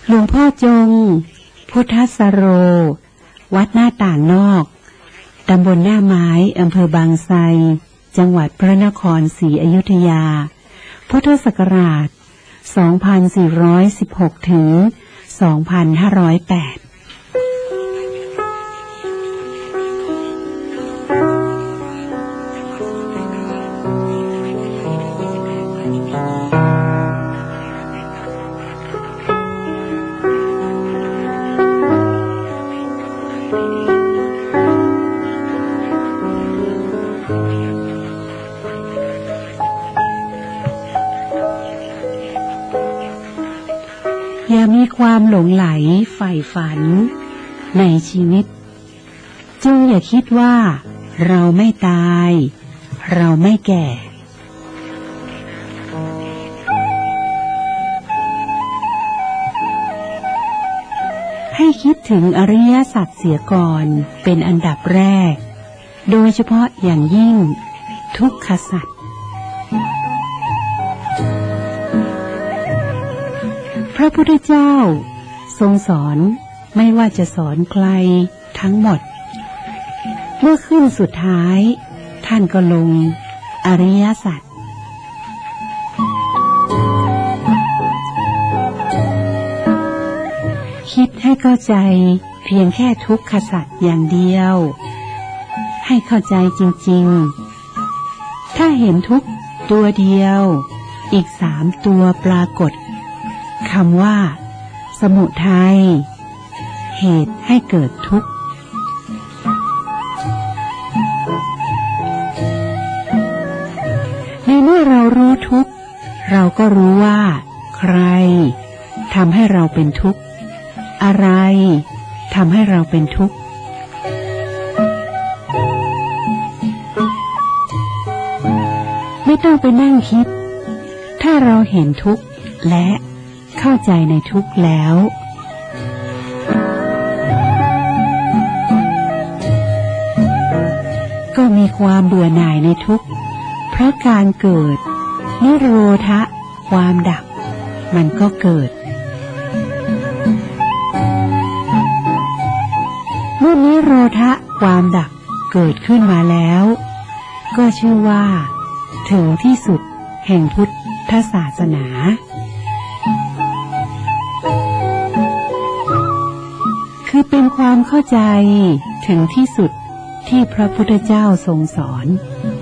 หลวงพ่อจงพุทธสโรวัดหน้าต่างนอกตำบลหน้าไม้อำเภอบางไทรจังหวัดพระนครศรีอยุธยาพุทธศักราช 2416 ถึง 2508อย่ามีความหลงไหลใฝ่ฝันในชีวิตจงอย่าคิดว่าเราไม่ตายเราไม่แก่ให้คิดถึงอริยสัจเสียก่อนเป็นอันดับแรกโดยเฉพาะอย่างยิ่งทุกขสัจพระพุทธเจ้าทรงสอนไม่ว่าจะสอนใครทั้งหมดเมื่อขึ้นสุดท้ายท่านก็ลงอริยสัจคิดให้เข้าใจเพียงแค่ทุกขสัจอย่างเดียวให้เข้าใจจริงๆถ้าเห็นทุกตัวเดียวอีก3ตัวปรากฏคำว่าสมุทัยเหตุให้เกิดทุกข์ในเมื่อเรารู้ทุกข์เราก็รู้ว่าใครทำให้เราเป็นทุกข์อะไรทำให้เราเป็นทุกข์ไม่ต้องไปนั่งคิดถ้าเราเห็นทุกข์และเข้าใจในทุกข์แล้วก็มีความเบื่อหน่ายในทุกข์เพราะการเกิดนิโรธะความดับมันก็เกิดเมื่อนิโรธะความดับเกิดขึ้นมาแล้วก็ชื่อว่าถึงที่สุดแห่งพุทธศาสนาคือเป็นความเข้าใจถึงที่สุดที่พระพุทธเจ้าทรงสอน